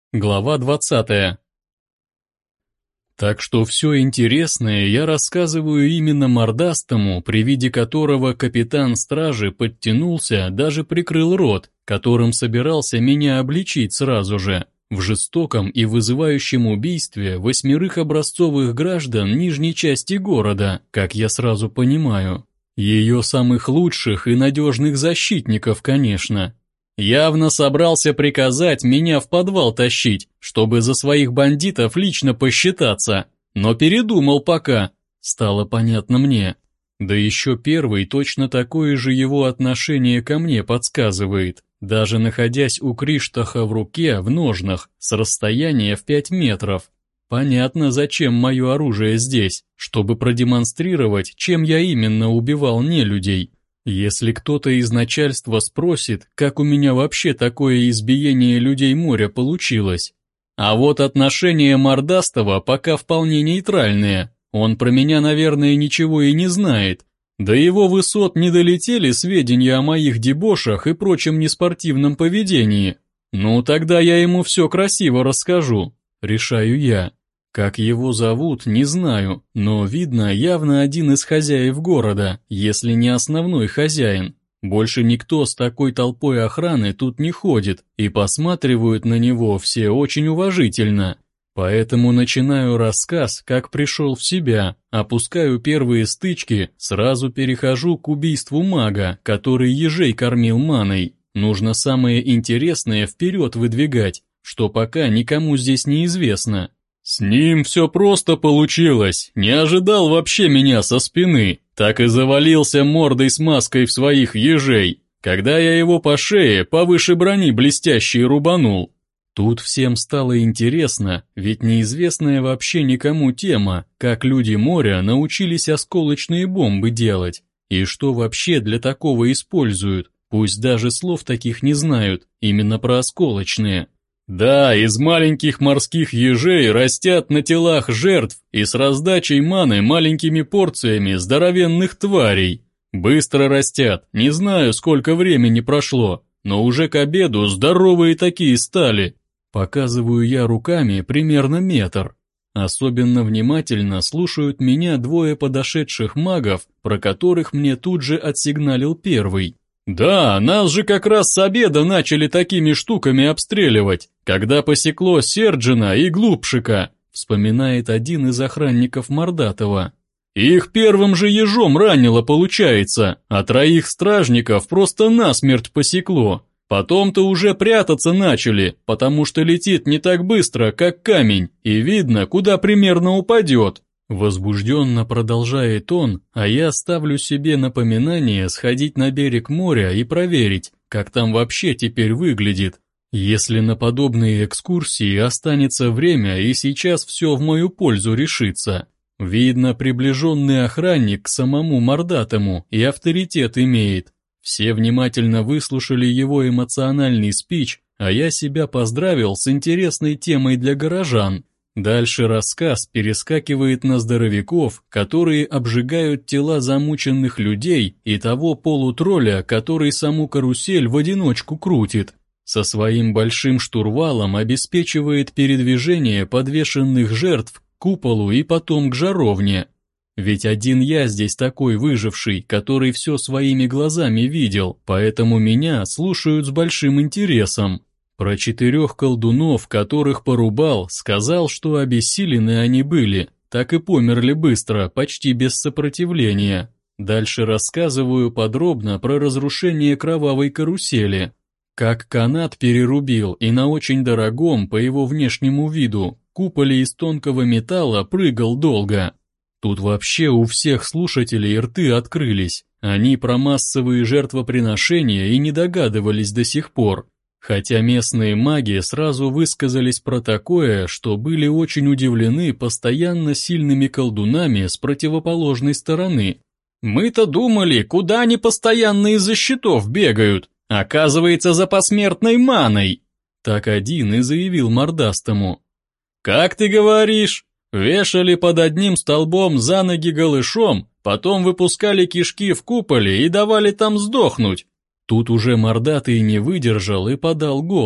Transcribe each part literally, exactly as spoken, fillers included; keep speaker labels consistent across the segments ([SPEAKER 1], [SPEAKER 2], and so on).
[SPEAKER 1] Глава двадцатая. Так что все интересное я рассказываю именно мордастому, при виде которого капитан стражи подтянулся, даже прикрыл рот, которым собирался меня обличить сразу же, в жестоком и вызывающем убийстве восьмерых образцовых граждан нижней части города, как я сразу понимаю. Ее самых лучших и надежных защитников, конечно. Явно собрался приказать меня в подвал тащить, чтобы за своих бандитов лично посчитаться, но передумал пока, стало понятно мне. Да еще первый точно такое же его отношение ко мне подсказывает, даже находясь у Криштаха в руке, в ножнах, с расстояния в пять метров. Понятно, зачем мое оружие здесь, чтобы продемонстрировать, чем я именно убивал нелюдей. Если кто-то из начальства спросит, как у меня вообще такое избиение людей моря получилось. А вот отношения Мордастого пока вполне нейтральные, он про меня, наверное, ничего и не знает. До его высот не долетели сведения о моих дебошах и прочем неспортивном поведении. Ну, тогда я ему все красиво расскажу, решаю я. Как его зовут, не знаю, но видно, явно один из хозяев города, если не основной хозяин. Больше никто с такой толпой охраны тут не ходит, и посматривают на него все очень уважительно. Поэтому начинаю рассказ, как пришел в себя, опускаю первые стычки, сразу перехожу к убийству мага, который ежей кормил маной. Нужно самое интересное вперед выдвигать, что пока никому здесь не известно. С ним все просто получилось, не ожидал вообще меня со спины, так и завалился мордой с маской в своих ежей, когда я его по шее повыше брони блестящей рубанул. Тут всем стало интересно, ведь неизвестная вообще никому тема, как люди моря научились осколочные бомбы делать, и что вообще для такого используют, пусть даже слов таких не знают, именно про осколочные. Да, из маленьких морских ежей растят на телах жертв и с раздачей маны маленькими порциями здоровенных тварей. Быстро растят, не знаю, сколько времени прошло, но уже к обеду здоровые такие стали. Показываю я руками примерно метр. Особенно внимательно слушают меня двое подошедших магов, про которых мне тут же отсигналил первый. «Да, нас же как раз с обеда начали такими штуками обстреливать, когда посекло Серджина и Глупшика», вспоминает один из охранников Мордатова. «Их первым же ежом ранило, получается, а троих стражников просто насмерть посекло. Потом-то уже прятаться начали, потому что летит не так быстро, как камень, и видно, куда примерно упадет». Возбужденно продолжает он, а я ставлю себе напоминание сходить на берег моря и проверить, как там вообще теперь выглядит. Если на подобные экскурсии останется время и сейчас все в мою пользу решится. Видно, приближенный охранник к самому Мордатому и авторитет имеет. Все внимательно выслушали его эмоциональный спич, а я себя поздравил с интересной темой для горожан. Дальше рассказ перескакивает на здоровяков, которые обжигают тела замученных людей и того полутролля, который саму карусель в одиночку крутит. Со своим большим штурвалом обеспечивает передвижение подвешенных жертв к куполу и потом к жаровне. Ведь один я здесь такой выживший, который все своими глазами видел, поэтому меня слушают с большим интересом. Про четырех колдунов, которых порубал, сказал, что обессилены они были, так и померли быстро, почти без сопротивления. Дальше рассказываю подробно про разрушение кровавой карусели. Как канат перерубил и на очень дорогом, по его внешнему виду, куполе из тонкого металла прыгал долго. Тут вообще у всех слушателей рты открылись, они про массовые жертвоприношения и не догадывались до сих пор. Хотя местные маги сразу высказались про такое, что были очень удивлены постоянно сильными колдунами с противоположной стороны. «Мы-то думали, куда они постоянно из-за щитов бегают? Оказывается, за посмертной маной!» Так один и заявил Мордастому. «Как ты говоришь? Вешали под одним столбом за ноги голышом, потом выпускали кишки в куполе и давали там сдохнуть». Тут уже Мордатый не выдержал и подал голос,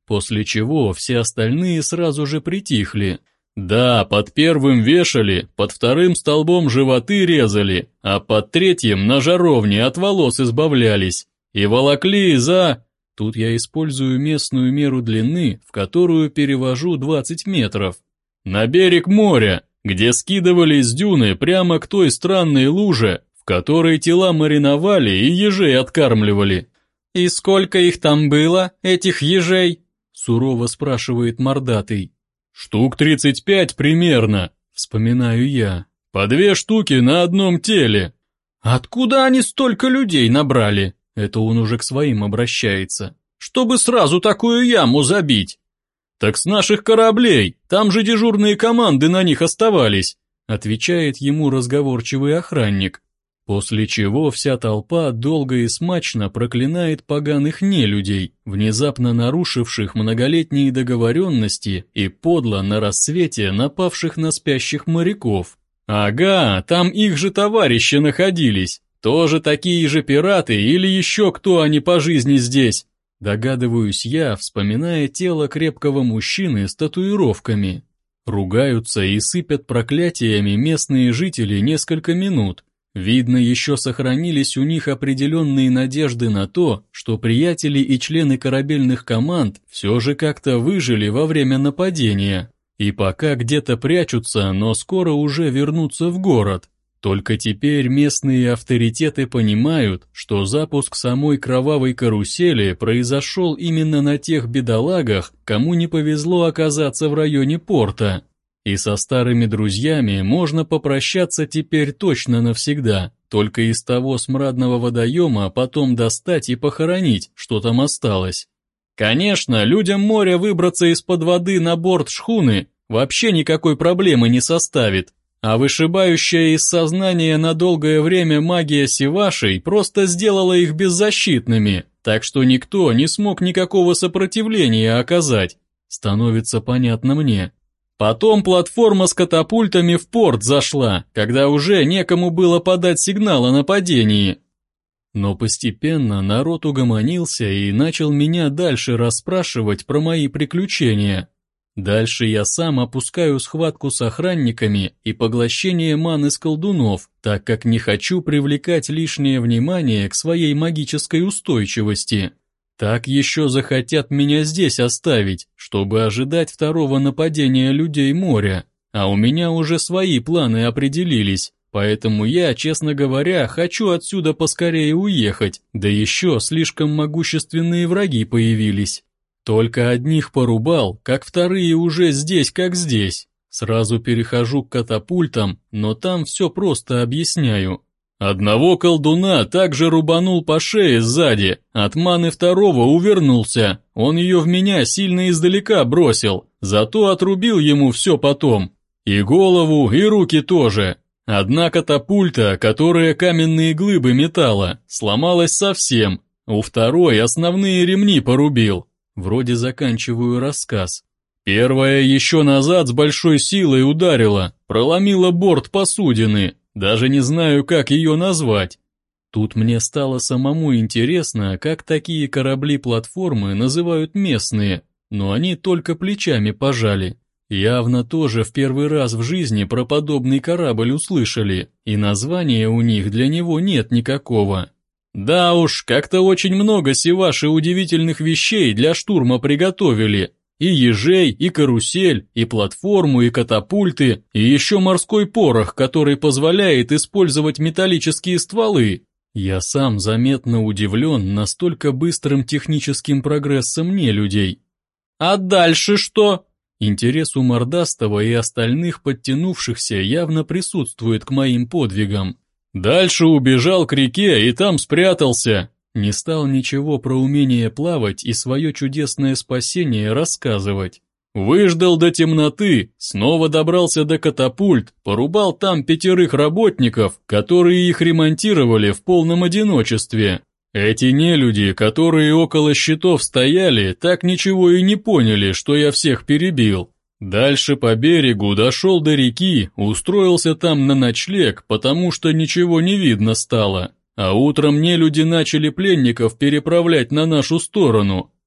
[SPEAKER 1] после чего все остальные сразу же притихли. Да, под первым вешали, под вторым столбом животы резали, а под третьим на жаровне от волос избавлялись. И волокли за... Тут я использую местную меру длины, в которую перевожу двадцать метров. На берег моря, где скидывали с дюны прямо к той странной луже, в которой тела мариновали и ежей откармливали. «И сколько их там было, этих ежей?» — сурово спрашивает мордатый. «Штук тридцать пять примерно», — вспоминаю я. «По две штуки на одном теле». «Откуда они столько людей набрали?» Это он уже к своим обращается. «Чтобы сразу такую яму забить». «Так с наших кораблей, там же дежурные команды на них оставались», отвечает ему разговорчивый охранник. После чего вся толпа долго и смачно проклинает поганых нелюдей, внезапно нарушивших многолетние договоренности и подло на рассвете напавших на спящих моряков. Ага, там их же товарищи находились, тоже такие же пираты или еще кто они по жизни здесь. Догадываюсь я, вспоминая тело крепкого мужчины с татуировками. Ругаются и сыпят проклятиями местные жители несколько минут. Видно, еще сохранились у них определенные надежды на то, что приятели и члены корабельных команд все же как-то выжили во время нападения, и пока где-то прячутся, но скоро уже вернутся в город. Только теперь местные авторитеты понимают, что запуск самой кровавой карусели произошел именно на тех бедолагах, кому не повезло оказаться в районе порта. И со старыми друзьями можно попрощаться теперь точно навсегда, только из того смрадного водоема потом достать и похоронить, что там осталось. Конечно, людям моря выбраться из-под воды на борт шхуны вообще никакой проблемы не составит, а вышибающая из сознания на долгое время магия Сивашей просто сделала их беззащитными, так что никто не смог никакого сопротивления оказать, становится понятно мне. Потом платформа с катапультами в порт зашла, когда уже некому было подать сигнал о нападении. Но постепенно народ угомонился и начал меня дальше расспрашивать про мои приключения. Дальше я сам опускаю схватку с охранниками и поглощение маны с колдунов, так как не хочу привлекать лишнее внимание к своей магической устойчивости. Так еще захотят меня здесь оставить, чтобы ожидать второго нападения людей моря, а у меня уже свои планы определились, поэтому я, честно говоря, хочу отсюда поскорее уехать, да еще слишком могущественные враги появились. Только одних порубал, как вторые уже здесь как здесь. Сразу перехожу к катапультам, но там все просто объясняю. Одного колдуна также рубанул по шее сзади, от маны второго увернулся, он ее в меня сильно издалека бросил, зато отрубил ему все потом. И голову, и руки тоже. Одна катапульта, которая каменные глыбы метала, сломалась совсем, у второй основные ремни порубил. Вроде заканчиваю рассказ. Первая еще назад с большой силой ударила, проломила борт посудины. Даже не знаю, как ее назвать. Тут мне стало самому интересно, как такие корабли-платформы называют местные, но они только плечами пожали. Явно тоже в первый раз в жизни про подобный корабль услышали, и названия у них для него нет никакого. Да уж, как-то очень много сиваши удивительных вещей для штурма приготовили. И ежей, и карусель, и платформу, и катапульты, и еще морской порох, который позволяет использовать металлические стволы. Я сам заметно удивлен настолько быстрым техническим прогрессом нелюдей. А дальше что? Интерес у Мордастого и остальных подтянувшихся явно присутствует к моим подвигам. Дальше убежал к реке и там спрятался. Не стал ничего про умение плавать и свое чудесное спасение рассказывать. Выждал до темноты, снова добрался до катапульт, порубал там пятерых работников, которые их ремонтировали в полном одиночестве. Эти нелюди, которые около щитов стояли, так ничего и не поняли, что я всех перебил. Дальше по берегу дошел до реки, устроился там на ночлег, потому что ничего не видно стало. А утром нелюди начали пленников переправлять на нашу сторону.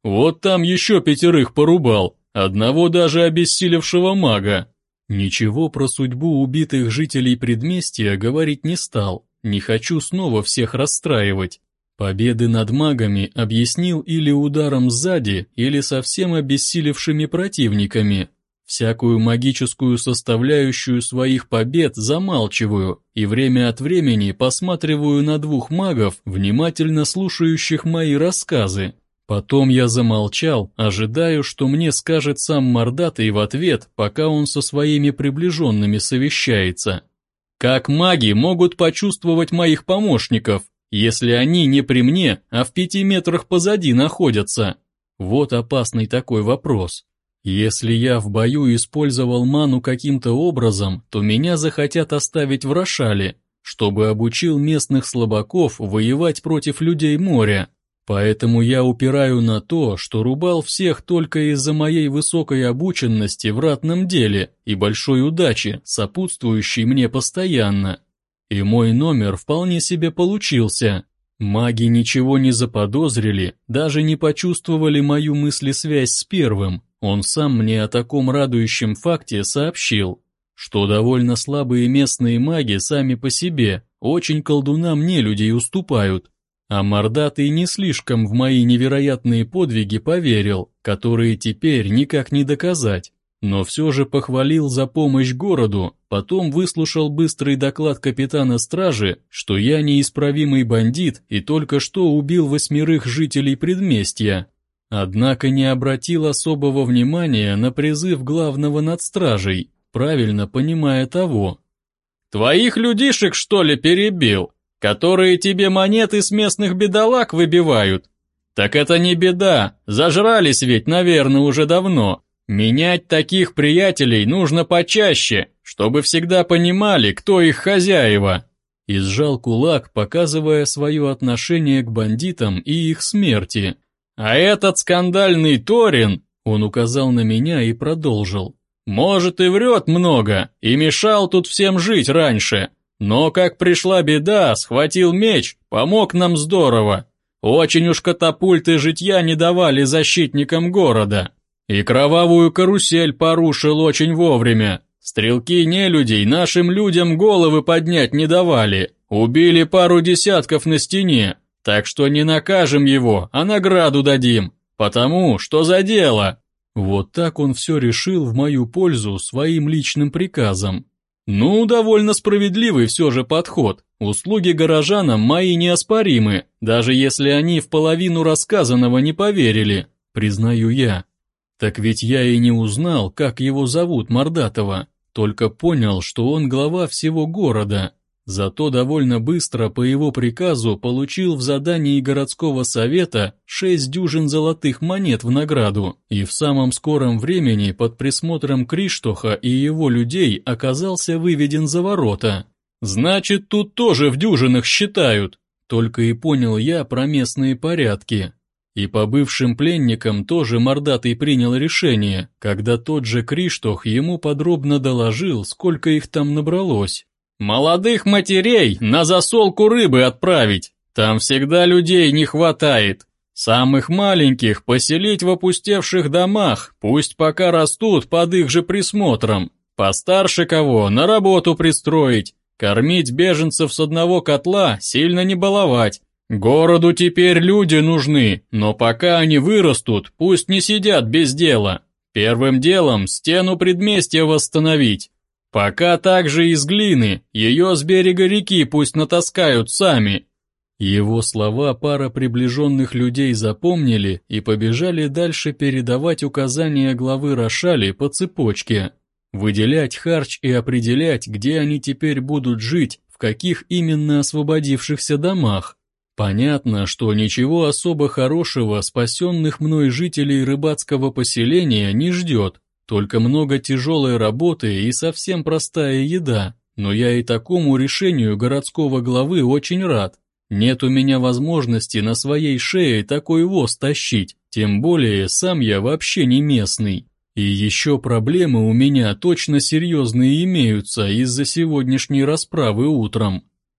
[SPEAKER 1] Вот там еще пятерых порубал, одного даже обессилевшего мага. Ничего про судьбу убитых жителей предместья говорить не стал, не хочу снова всех расстраивать. Победы над магами объяснил или ударом сзади, или совсем обессилевшими противниками. Всякую магическую составляющую своих побед замалчиваю и время от времени посматриваю на двух магов, внимательно слушающих мои рассказы. Потом я замолчал, ожидая, что мне скажет сам Мордатый в ответ, пока он со своими приближенными совещается. Как маги могут почувствовать моих помощников, если они не при мне, а в пяти метрах позади находятся? Вот опасный такой вопрос. Если я в бою использовал ману каким-то образом, то меня захотят оставить в Рошале, чтобы обучил местных слабаков воевать против людей моря. Поэтому я упираю на то, что рубал всех только из-за моей высокой обученности в ратном деле и большой удачи, сопутствующей мне постоянно. И мой номер вполне себе получился. Маги ничего не заподозрили, даже не почувствовали мою мыслесвязь с первым. Он сам мне о таком радующем факте сообщил, что довольно слабые местные маги сами по себе очень колдунам нелюдей уступают. А Мордатый не слишком в мои невероятные подвиги поверил, которые теперь никак не доказать, но все же похвалил за помощь городу, потом выслушал быстрый доклад капитана стражи, что я неисправимый бандит и только что убил восьмерых жителей предместья. Однако не обратил особого внимания на призыв главного над стражей, правильно понимая того. «Твоих людишек, что ли, перебил? Которые тебе монеты с местных бедолаг выбивают? Так это не беда, зажрались ведь, наверное, уже давно. Менять таких приятелей нужно почаще, чтобы всегда понимали, кто их хозяева». И сжал кулак, показывая свое отношение к бандитам и их смерти. «А этот скандальный Торин», он указал на меня и продолжил, «может и врет много, и мешал тут всем жить раньше, но как пришла беда, схватил меч, помог нам здорово. Очень уж катапульты житья не давали защитникам города. И кровавую карусель порушил очень вовремя. Стрелки нелюдей нашим людям головы поднять не давали, убили пару десятков на стене. Так что не накажем его, а награду дадим, потому что за дело». Вот так он все решил в мою пользу своим личным приказом. Ну, довольно справедливый все же подход. Услуги горожанам мои неоспоримы, даже если они в половину рассказанного не поверили, признаю я. Так ведь я и не узнал, как его зовут Мордатого, только понял, что он глава всего города. Зато довольно быстро по его приказу получил в задании городского совета шесть дюжин золотых монет в награду, и в самом скором времени под присмотром Криштоха и его людей оказался выведен за ворота. Значит, тут тоже в дюжинах считают, только и понял я про местные порядки. И по бывшим пленникам тоже Мордатый принял решение, когда тот же Криштох ему подробно доложил, сколько их там набралось. «Молодых матерей на засолку рыбы отправить, там всегда людей не хватает. Самых маленьких поселить в опустевших домах, пусть пока растут под их же присмотром. Постарше кого на работу пристроить, кормить беженцев с одного котла, сильно не баловать. Городу теперь люди нужны, но пока они вырастут, пусть не сидят без дела. Первым делом стену предместья восстановить. Пока также из глины, ее с берега реки пусть натаскают сами». Его слова пара приближенных людей запомнили и побежали дальше передавать указания главы Рошали по цепочке. Выделять харч и определять, где они теперь будут жить, в каких именно освободившихся домах. Понятно, что ничего особо хорошего спасенных мной жителей рыбацкого поселения не ждет. Только много тяжелой работы и совсем простая еда, но я и такому решению городского главы очень рад. Нет у меня возможности на своей шее такой воз тащить, тем более сам я вообще не местный. И еще проблемы у меня точно серьезные имеются из-за сегодняшней расправы утром.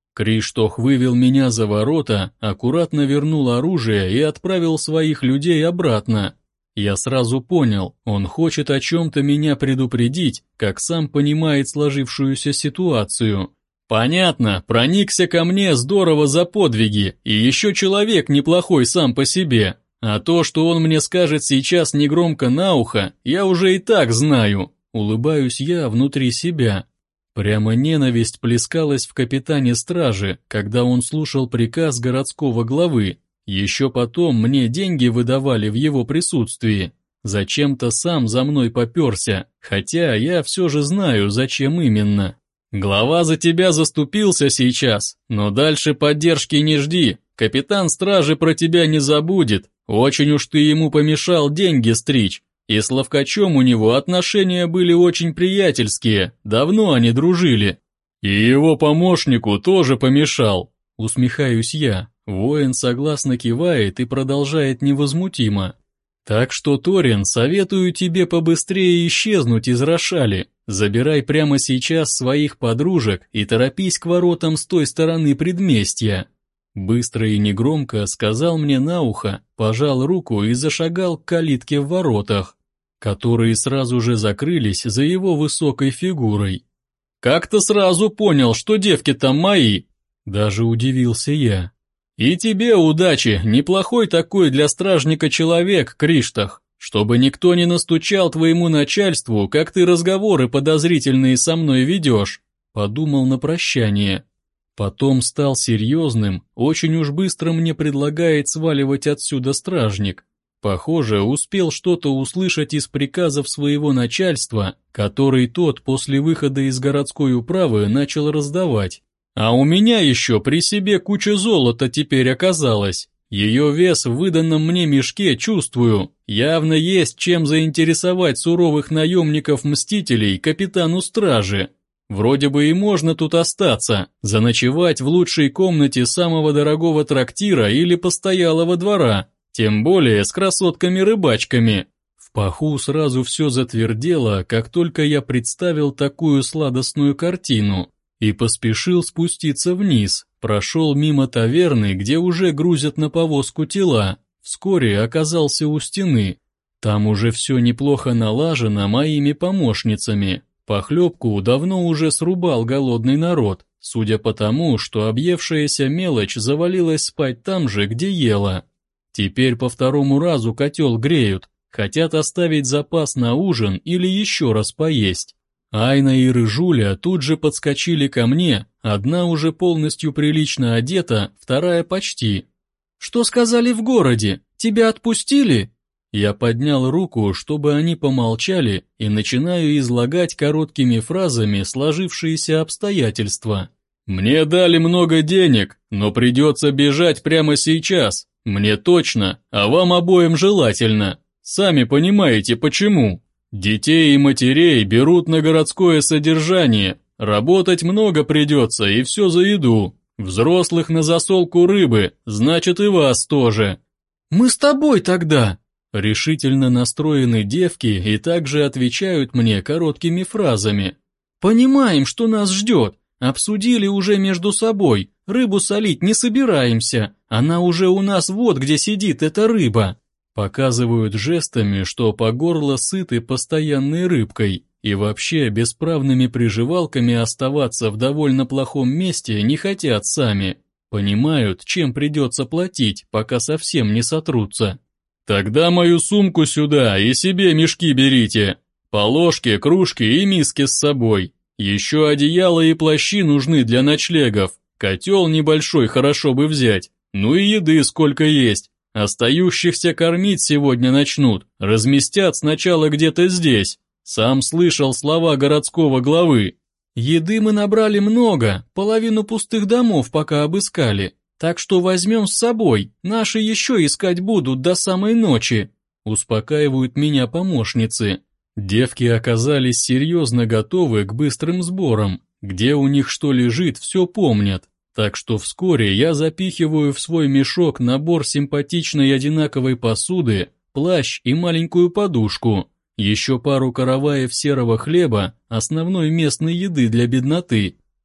[SPEAKER 1] Криштох вывел меня за ворота, аккуратно вернул оружие и отправил своих людей обратно. Я сразу понял, он хочет о чем-то меня предупредить, как сам понимает сложившуюся ситуацию. Понятно, проникся ко мне здорово за подвиги, и еще человек неплохой сам по себе. А то, что он мне скажет сейчас негромко на ухо, я уже и так знаю. Улыбаюсь я внутри себя. Прямо ненависть плескалась в капитане стражи, когда он слушал приказ городского главы. Еще потом мне деньги выдавали в его присутствии. Зачем-то сам за мной поперся, хотя я все же знаю, зачем именно. Глава за тебя заступился сейчас, но дальше поддержки не жди. Капитан стражи про тебя не забудет. Очень уж ты ему помешал деньги стричь. И с Ловкачом у него отношения были очень приятельские, давно они дружили. И его помощнику тоже помешал, усмехаюсь я. Воин согласно кивает и продолжает невозмутимо. Так что, Торин, советую тебе побыстрее исчезнуть из Рошали. Забирай прямо сейчас своих подружек и торопись к воротам с той стороны предместья. Быстро и негромко сказал мне на ухо, пожал руку и зашагал к калитке в воротах, которые сразу же закрылись за его высокой фигурой. «Как-то сразу понял, что девки там мои!» Даже удивился я. «И тебе удачи, неплохой такой для стражника человек, Криштох, чтобы никто не настучал твоему начальству, как ты разговоры подозрительные со мной ведешь», подумал на прощание. Потом стал серьезным, очень уж быстро мне предлагает сваливать отсюда стражник. Похоже, успел что-то услышать из приказов своего начальства, который тот после выхода из городской управы начал раздавать. А у меня еще при себе куча золота теперь оказалась. Ее вес в выданном мне мешке чувствую. Явно есть чем заинтересовать суровых наемников-мстителей капитану стражи. Вроде бы и можно тут остаться, заночевать в лучшей комнате самого дорогого трактира или постоялого двора. Тем более с красотками-рыбачками. В паху сразу все затвердело, как только я представил такую сладостную картину, и поспешил спуститься вниз, прошел мимо таверны, где уже грузят на повозку тела, вскоре оказался у стены. Там уже все неплохо налажено моими помощницами, похлебку давно уже срубал голодный народ, судя по тому, что объевшаяся мелочь завалилась спать там же, где ела. Теперь по второму разу котел греют, хотят оставить запас на ужин или еще раз поесть. Айна и Рыжуля тут же подскочили ко мне, одна уже полностью прилично одета, вторая почти. «Что сказали в городе? Тебя отпустили?» Я поднял руку, чтобы они помолчали, и начинаю излагать короткими фразами сложившиеся обстоятельства. «Мне дали много денег, но придется бежать прямо сейчас. Мне точно, а вам обоим желательно. Сами понимаете, почему. Детей и матерей берут на городское содержание. Работать много придется, и все за еду. Взрослых на засолку рыбы, значит и вас тоже». «Мы с тобой тогда!» Решительно настроены девки и также отвечают мне короткими фразами. «Понимаем, что нас ждет. Обсудили уже между собой. Рыбу солить не собираемся. Она уже у нас вот где сидит эта рыба». Показывают жестами, что по горло сыты постоянной рыбкой, и вообще бесправными приживалками оставаться в довольно плохом месте не хотят сами. Понимают, чем придется платить, пока совсем не сотрутся. «Тогда мою сумку сюда и себе мешки берите. По ложке, кружке и миске с собой. Еще одеяло и плащи нужны для ночлегов. Котел небольшой хорошо бы взять. Ну и еды сколько есть. Остающихся кормить сегодня начнут. Разместят сначала где-то здесь. Сам слышал слова городского главы. Еды мы набрали много, половину пустых домов пока обыскали. Так что возьмем с собой, наши еще искать будут до самой ночи», успокаивают меня помощницы. Девки оказались серьезно готовы к быстрым сборам, где у них что лежит, все помнят. Так что вскоре я запихиваю в свой мешок набор симпатичной одинаковой посуды, плащ и маленькую подушку, еще пару караваев серого хлеба, основной местной еды для бедноты,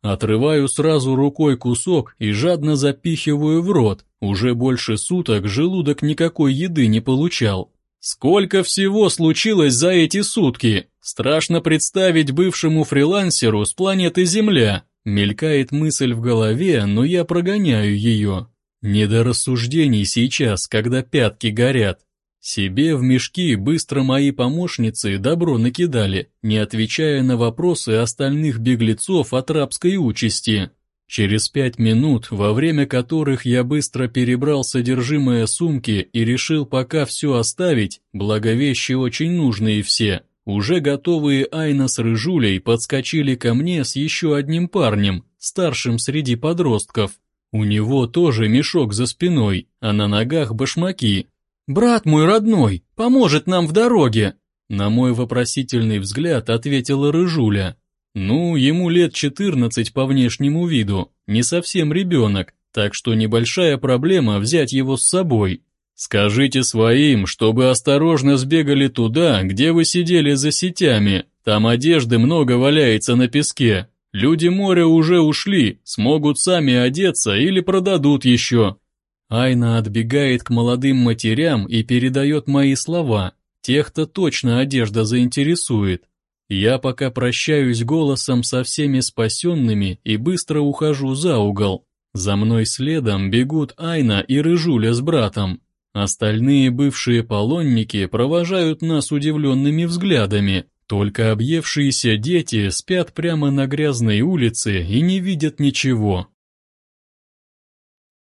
[SPEAKER 1] Отрываю сразу рукой кусок и жадно запихиваю в рот. Уже больше суток желудок никакой еды не получал. Сколько всего случилось за эти сутки? Страшно представить бывшему фрилансеру с планеты Земля. Мелькает мысль в голове, но я прогоняю ее. Не до рассуждений сейчас, когда пятки горят. Себе в мешки быстро мои помощницы добро накидали, не отвечая на вопросы остальных беглецов от рабской участи. Через пять минут, во время которых я быстро перебрал содержимое сумки и решил пока все оставить, благо вещи очень нужные все, уже готовые Айна с Рыжулей подскочили ко мне с еще одним парнем, старшим среди подростков. У него тоже мешок за спиной, а на ногах башмаки. «Брат мой родной, поможет нам в дороге!» На мой вопросительный взгляд ответила Рыжуля. Ну, ему лет четырнадцать по внешнему виду, не совсем ребенок, так что небольшая проблема взять его с собой. «Скажите своим, чтобы осторожно сбегали туда, где вы сидели за сетями, там одежды много валяется на песке. Люди моря уже ушли, смогут сами одеться или продадут еще». Айна отбегает к молодым матерям и передает мои слова. Тех-то точно одежда заинтересует. Я пока прощаюсь голосом со всеми спасенными и быстро ухожу за угол. За мной следом бегут Айна и Рыжуля с братом. Остальные бывшие полонники провожают нас удивленными взглядами. Только объевшиеся дети спят прямо на грязной улице и не видят ничего.